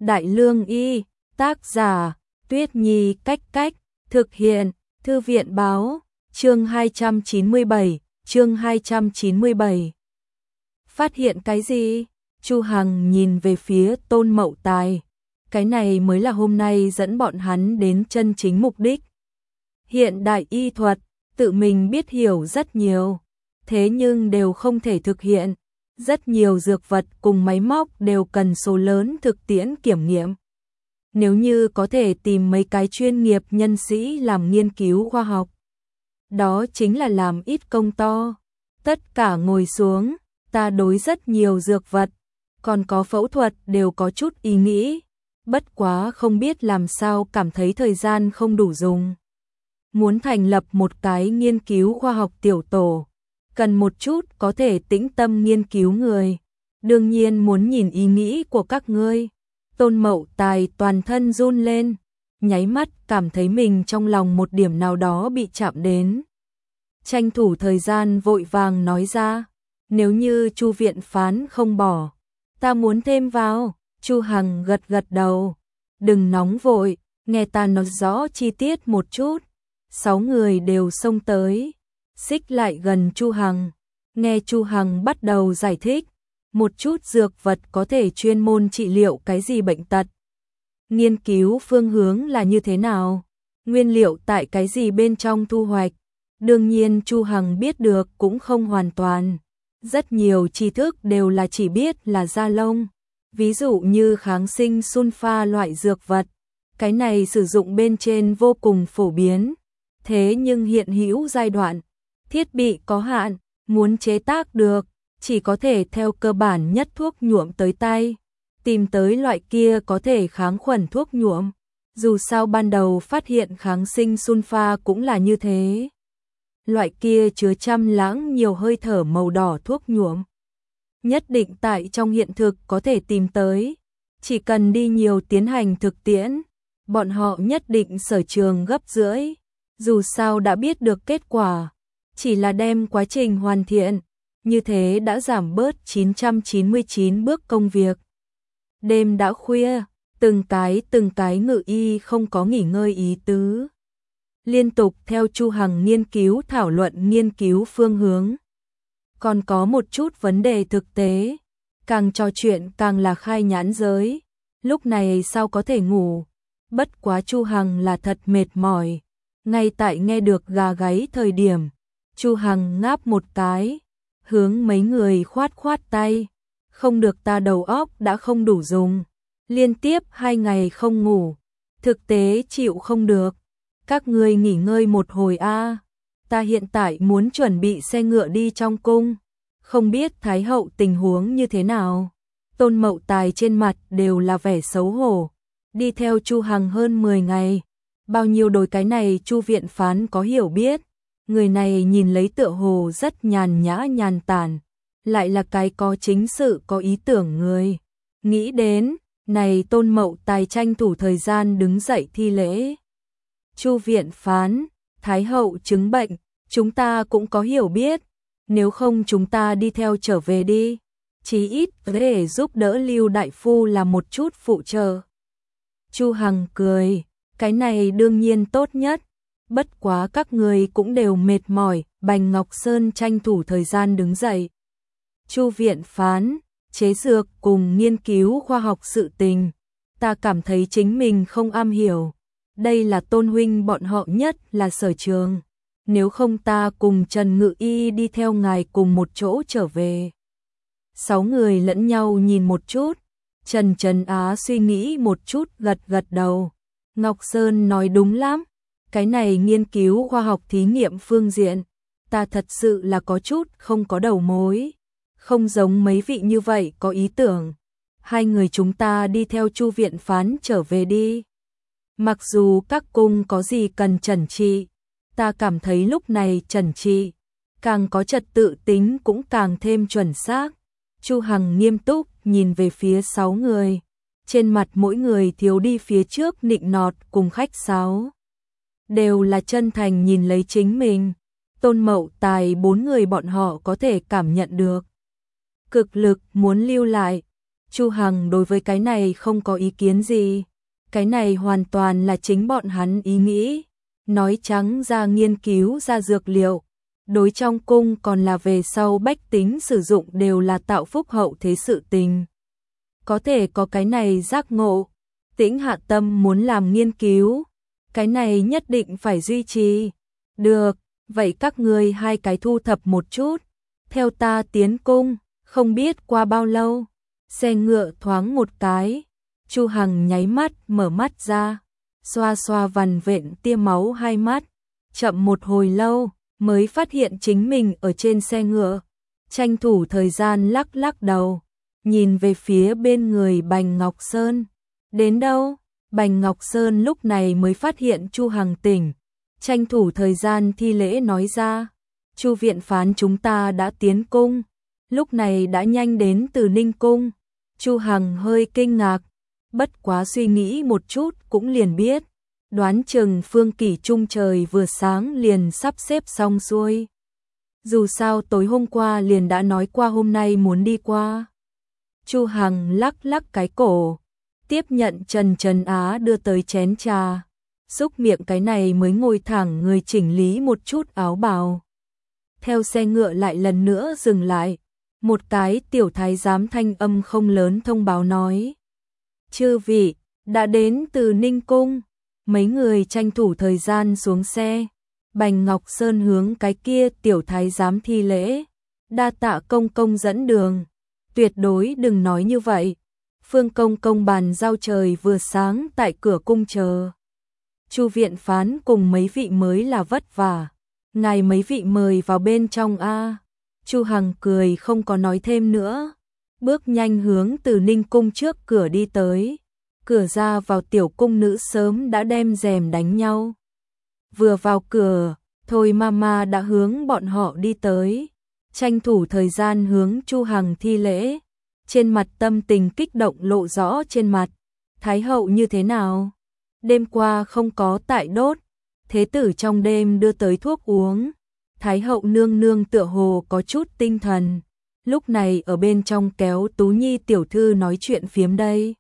Đại Lương Y, tác giả, Tuyết Nhi Cách, thực hiện, Thư viện báo, chương 297. Phát hiện cái gì? Chu Hằng nhìn về phía Tôn Mậu Tài. Cái này mới là hôm nay dẫn bọn hắn đến chân chính mục đích. Hiện đại y thuật, tự mình biết hiểu rất nhiều, thế nhưng đều không thể thực hiện. Rất nhiều dược vật cùng máy móc đều cần số lớn thực tiễn kiểm nghiệm. Nếu như có thể tìm mấy cái chuyên nghiệp nhân sĩ làm nghiên cứu khoa học, đó chính là làm ít công to. Tất cả ngồi xuống, ta đối rất nhiều dược vật, còn có phẫu thuật đều có chút ý nghĩ, bất quá không biết làm sao cảm thấy thời gian không đủ dùng. Muốn thành lập một cái nghiên cứu khoa học tiểu tổ, cần một chút có thể tĩnh tâm nghiên cứu người. Đương nhiên muốn nhìn ý nghĩ của các ngươi. Tôn Mậu Tài toàn thân run lên, nháy mắt cảm thấy mình trong lòng một điểm nào đó bị chạm đến. Tranh thủ thời gian vội vàng nói ra, nếu như Chu viện phán không bỏ, ta muốn thêm vào. Chu Hằng gật đầu, đừng nóng vội, nghe ta nói rõ chi tiết một chút. 6 người đều xông tới, xích lại gần Chu Hằng, nghe Chu Hằng bắt đầu giải thích, một chút dược vật có thể chuyên môn trị liệu cái gì bệnh tật. Nghiên cứu phương hướng là như thế nào, nguyên liệu tại cái gì bên trong thu hoạch. Đương nhiên Chu Hằng biết được cũng không hoàn toàn, rất nhiều tri thức đều là chỉ biết là da lông. Ví dụ như kháng sinh sulfa loại dược vật, cái này sử dụng bên trên vô cùng phổ biến. Thế nhưng hiện hữu giai đoạn, thiết bị có hạn, muốn chế tác được, chỉ có thể theo cơ bản nhất thuốc nhuộm tới tay, tìm tới loại kia có thể kháng khuẩn thuốc nhuộm. Dù sao ban đầu phát hiện kháng sinh sulfa cũng là như thế. Loại kia chứa trăm lãng nhiều hơi thở màu đỏ thuốc nhuộm, nhất định tại trong hiện thực có thể tìm tới, chỉ cần đi nhiều tiến hành thực tiễn, bọn họ nhất định sở trường gấp rưỡi. Dù sao đã biết được kết quả, chỉ là đem quá trình hoàn thiện, như thế đã giảm bớt 999 bước công việc. Đêm đã khuya, từng cái ngự y không có nghỉ ngơi ý tứ, liên tục theo Chu Hằng nghiên cứu thảo luận nghiên cứu phương hướng. Còn có một chút vấn đề thực tế, càng trò chuyện càng là khai nhãn giới. Lúc này sao có thể ngủ, bất quá Chu Hằng là thật mệt mỏi. Ngay tại nghe được gà gáy thời điểm, Chu Hằng ngáp một cái, hướng mấy người khoát tay, không được, ta đầu óc đã không đủ dùng, liên tiếp 2 ngày không ngủ, thực tế chịu không được, các ngươi nghỉ ngơi một hồi a, ta hiện tại muốn chuẩn bị xe ngựa đi trong cung, không biết Thái hậu tình huống như thế nào. Tôn Mậu Tài trên mặt đều là vẻ xấu hổ, đi theo Chu Hằng hơn 10 ngày. Bao nhiêu đối cái này Chu viện phán có hiểu biết, người này nhìn lấy tựa hồ rất nhàn nhã nhàn tản, lại là cái có chính sự có ý tưởng người. Nghĩ đến, này Tôn Mậu Tài tranh thủ thời gian đứng dậy thi lễ. Chu viện phán, Thái hậu chứng bệnh, chúng ta cũng có hiểu biết, nếu không chúng ta đi theo trở về đi, chí ít để giúp đỡ Lưu đại phu làm một chút phụ trợ. Chu Hằng cười, cái này đương nhiên tốt nhất, bất quá các người cũng đều mệt mỏi. Bành Ngọc Sơn tranh thủ thời gian đứng dậy. Chu viện phán, chế dược cùng nghiên cứu khoa học sự tình, ta cảm thấy chính mình không am hiểu, đây là Tôn huynh bọn họ nhất là sở trường, nếu không ta cùng Trần Ngự Y đi theo ngài cùng một chỗ trở về. 6 người lẫn nhau nhìn một chút, Trần Á suy nghĩ một chút gật đầu. Ngọc Sơn nói đúng lắm, cái này nghiên cứu khoa học thí nghiệm phương diện, ta thật sự là có chút không có đầu mối, không giống mấy vị như vậy có ý tưởng. 2 người chúng ta đi theo Chu viện phán trở về đi. Mặc dù các cung có gì cần trần trị, ta cảm thấy lúc này trần trị, càng có trật tự tính cũng càng thêm chuẩn xác. Chu Hằng nghiêm túc nhìn về phía 6 người. Trên mặt mỗi người thiếu đi phía trước nịnh nọt cùng khách sáo, đều là chân thành nhìn lấy chính mình. Tôn Mậu Tài 4 người bọn họ có thể cảm nhận được cực lực muốn lưu lại, Chu Hằng đối với cái này không có ý kiến gì. Cái này hoàn toàn là chính bọn hắn ý nghĩ. Nói trắng ra nghiên cứu ra dược liệu. Đối trong cung còn là về sau bách tính sử dụng đều là tạo phúc hậu thế sự tình. Có thể có cái này giác ngộ. Tĩnh hạ tâm muốn làm nghiên cứu. Cái này nhất định phải duy trì. Được, vậy các ngươi hai cái thu thập một chút. Theo ta tiến cung, không biết qua bao lâu. Xe ngựa thoáng một cái. Chu Hằng nháy mắt mở mắt ra. Xoa xoa vằn vện tia máu hai mắt. Chậm một hồi lâu mới phát hiện chính mình ở trên xe ngựa. Tranh thủ thời gian lắc lắc đầu. Nhìn về phía bên người Bành Ngọc Sơn. Đến đâu? Bành Ngọc Sơn lúc này mới phát hiện Chu Hằng tỉnh. Tranh thủ thời gian thi lễ nói ra. Chu viện phán chúng ta đã tiến cung. Lúc này đã nhanh đến từ Ninh Cung. Chu Hằng hơi kinh ngạc. Bất quá suy nghĩ một chút cũng liền biết. Đoán chừng phương kỷ trung trời vừa sáng liền sắp xếp xong xuôi. Dù sao tối hôm qua liền đã nói qua hôm nay muốn đi qua. Chu Hằng lắc lắc cái cổ. Tiếp nhận Trần Trần Á đưa tới chén trà. Xúc miệng cái này mới ngồi thẳng người chỉnh lý một chút áo bào. Theo xe ngựa lại lần nữa dừng lại. Một cái tiểu thái giám thanh âm không lớn thông báo nói. Chư vị, đã đến từ Ninh Cung. Mấy người tranh thủ thời gian xuống xe. Bành Ngọc Sơn hướng cái kia tiểu thái giám thi lễ. Đa tạ công công dẫn đường. Tuyệt đối đừng nói như vậy. Phương công công bàn giao trời vừa sáng tại cửa cung chờ. Chu viện phán cùng mấy vị mới là vất vả. Ngài mấy vị mời vào bên trong a. Chu Hằng cười không có nói thêm nữa. Bước nhanh hướng từ Ninh Cung trước cửa đi tới. Cửa ra vào tiểu cung nữ sớm đã đem rèm đánh nhau. Vừa vào cửa, Thôi Mama đã hướng bọn họ đi tới. Tranh thủ thời gian hướng Chu Hằng thi lễ. Trên mặt tâm tình kích động lộ rõ trên mặt. Thái hậu như thế nào? Đêm qua không có tại đốt. Thế tử trong đêm đưa tới thuốc uống. Thái hậu nương nương tựa hồ có chút tinh thần. Lúc này ở bên trong kéo Tú Nhi tiểu thư nói chuyện phiếm đây.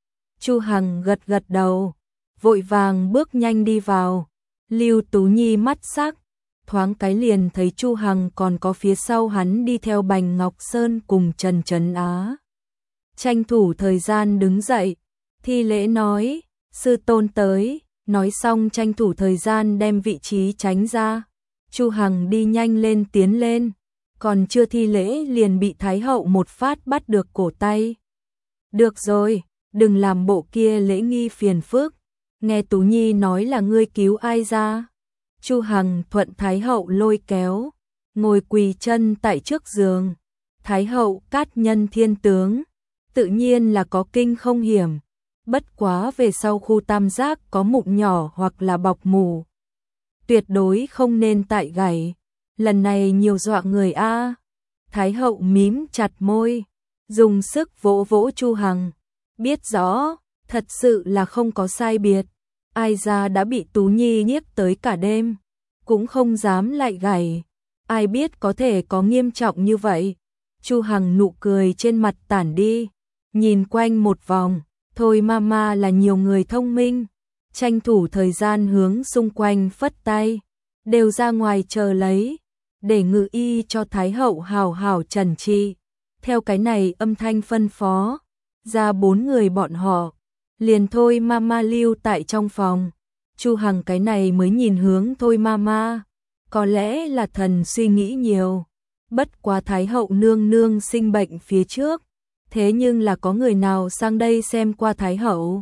Chu Hằng gật gật đầu. Vội vàng bước nhanh đi vào. Lưu Tú Nhi mắt sắc. Thoáng cái liền thấy Chu Hằng còn có phía sau hắn đi theo Bành Ngọc Sơn cùng Trần Trấn Á. Tranh thủ thời gian đứng dậy. Thi lễ nói. Sư tôn tới. Nói xong tranh thủ thời gian đem vị trí tránh ra. Chu Hằng đi nhanh lên tiến lên. Còn chưa thi lễ liền bị Thái hậu một phát bắt được cổ tay. Được rồi, đừng làm bộ kia lễ nghi phiền phức. Nghe Tú Nhi nói là ngươi cứu ai ra. Chu Hằng thuận Thái hậu lôi kéo. Ngồi quỳ chân tại trước giường. Thái hậu cát nhân thiên tướng. Tự nhiên là có kinh không hiểm. Bất quá về sau khu tam giác có mụn nhỏ hoặc là bọc mù. Tuyệt đối không nên tại gảy. Lần này nhiều dọa người a. Thái hậu mím chặt môi. Dùng sức vỗ vỗ Chu Hằng. Biết rõ, thật sự là không có sai biệt. Ai ra đã bị Tú Nhi nhiếc tới cả đêm. Cũng không dám lại gảy. Ai biết có thể có nghiêm trọng như vậy. Chu Hằng nụ cười trên mặt tản đi. Nhìn quanh một vòng. Thôi Mama là nhiều người thông minh. Tranh thủ thời gian hướng xung quanh phất tay. Đều ra ngoài chờ lấy. Để ngự y cho Thái hậu hào hào trần trị. Theo cái này âm thanh phân phó. Ra 4 người bọn họ. Liền Thôi Mama lưu tại trong phòng. Chu Hằng cái này mới nhìn hướng Thôi Mama. Có lẽ là thần suy nghĩ nhiều. Bất quá Thái hậu nương nương sinh bệnh phía trước. Thế nhưng là có người nào sang đây xem qua Thái hậu?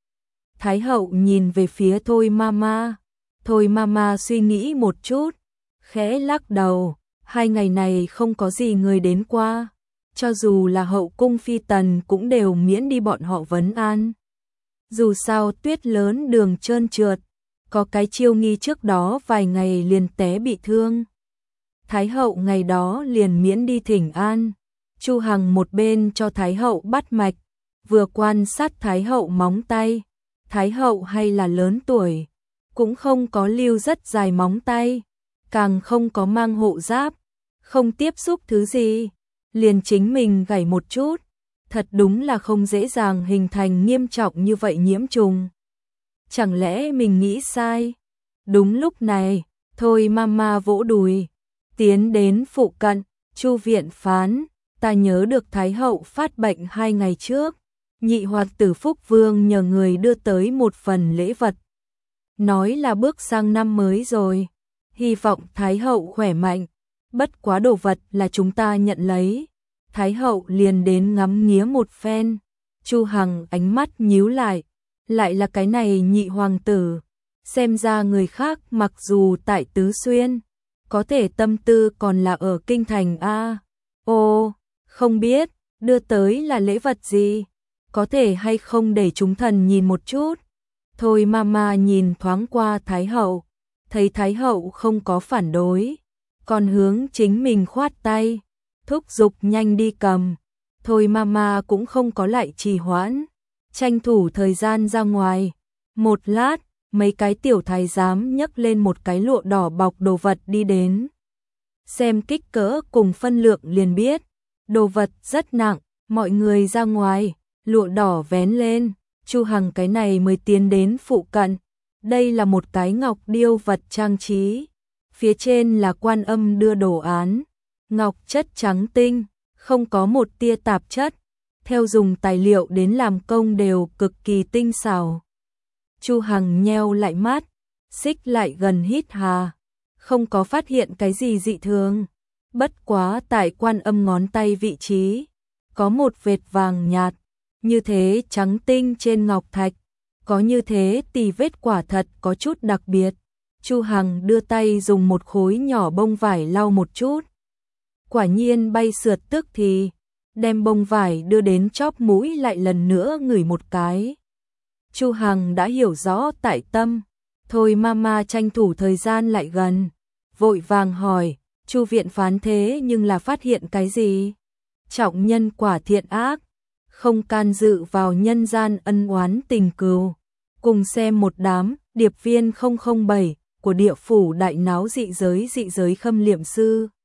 Thái hậu nhìn về phía Thôi Mama. Thôi Mama suy nghĩ một chút. Khẽ lắc đầu. 2 ngày này không có gì người đến qua. Cho dù là hậu cung phi tần cũng đều miễn đi bọn họ vấn an. Dù sao tuyết lớn đường trơn trượt. Có cái chiêu nghi trước đó vài ngày liền té bị thương. Thái hậu ngày đó liền miễn đi thỉnh an. Chu Hằng một bên cho Thái hậu bắt mạch. Vừa quan sát Thái hậu móng tay. Thái hậu hay là lớn tuổi. Cũng không có lưu rất dài móng tay. Càng không có mang hộ giáp. Không tiếp xúc thứ gì. Liền chính mình gảy một chút. Thật đúng là không dễ dàng hình thành nghiêm trọng như vậy nhiễm trùng. Chẳng lẽ mình nghĩ sai? Đúng lúc này, Thôi Mama vỗ đùi, tiến đến phụ cận, Chu viện phán, ta nhớ được Thái hậu phát bệnh 2 ngày trước, nhị hoạt tử Phúc Vương nhờ người đưa tới một phần lễ vật. Nói là bước sang năm mới rồi, hy vọng Thái hậu khỏe mạnh, bất quá đồ vật là chúng ta nhận lấy. Thái hậu liền đến ngắm nghía một phen, Chu Hằng ánh mắt nhíu lại là cái này nhị hoàng tử, xem ra người khác mặc dù tại Tứ Xuyên, có thể tâm tư còn là ở kinh thành a. Ô, không biết, đưa tới là lễ vật gì, có thể hay không để chúng thần nhìn một chút. Thôi Mama nhìn thoáng qua Thái hậu, thấy Thái hậu không có phản đối, còn hướng chính mình khoát tay, thúc giục nhanh đi cầm. Thôi Mama cũng không có lại trì hoãn, tranh thủ thời gian ra ngoài. Một lát, mấy cái tiểu thái giám nhấc lên một cái lụa đỏ bọc đồ vật đi đến. Xem kích cỡ cùng phân lượng liền biết, đồ vật rất nặng, mọi người ra ngoài, lụa đỏ vén lên, Chu Hằng cái này mới tiến đến phụ cận. Đây là một cái ngọc điêu vật trang trí, phía trên là Quan Âm đưa đồ án, ngọc chất trắng tinh, không có một tia tạp chất, theo dùng tài liệu đến làm công đều cực kỳ tinh xảo. Chu Hằng nheo lại mắt, xích lại gần hít hà, không có phát hiện cái gì dị thường, bất quá tại Quan Âm ngón tay vị trí, có một vệt vàng nhạt, như thế trắng tinh trên ngọc thạch, có như thế tì vết quả thật có chút đặc biệt. Chu Hằng đưa tay dùng một khối nhỏ bông vải lau một chút, quả nhiên bay sượt tức thì, đem bông vải đưa đến chóp mũi lại lần nữa ngửi một cái. Chu Hằng đã hiểu rõ tại tâm, Thôi Mama tranh thủ thời gian lại gần, vội vàng hỏi, Chu viện phán thế nhưng là phát hiện cái gì? Trọng nhân quả thiện ác, không can dự vào nhân gian ân oán tình cừu, cùng xem một đám điệp viên 007 của địa phủ đại náo dị giới khâm liệm sư.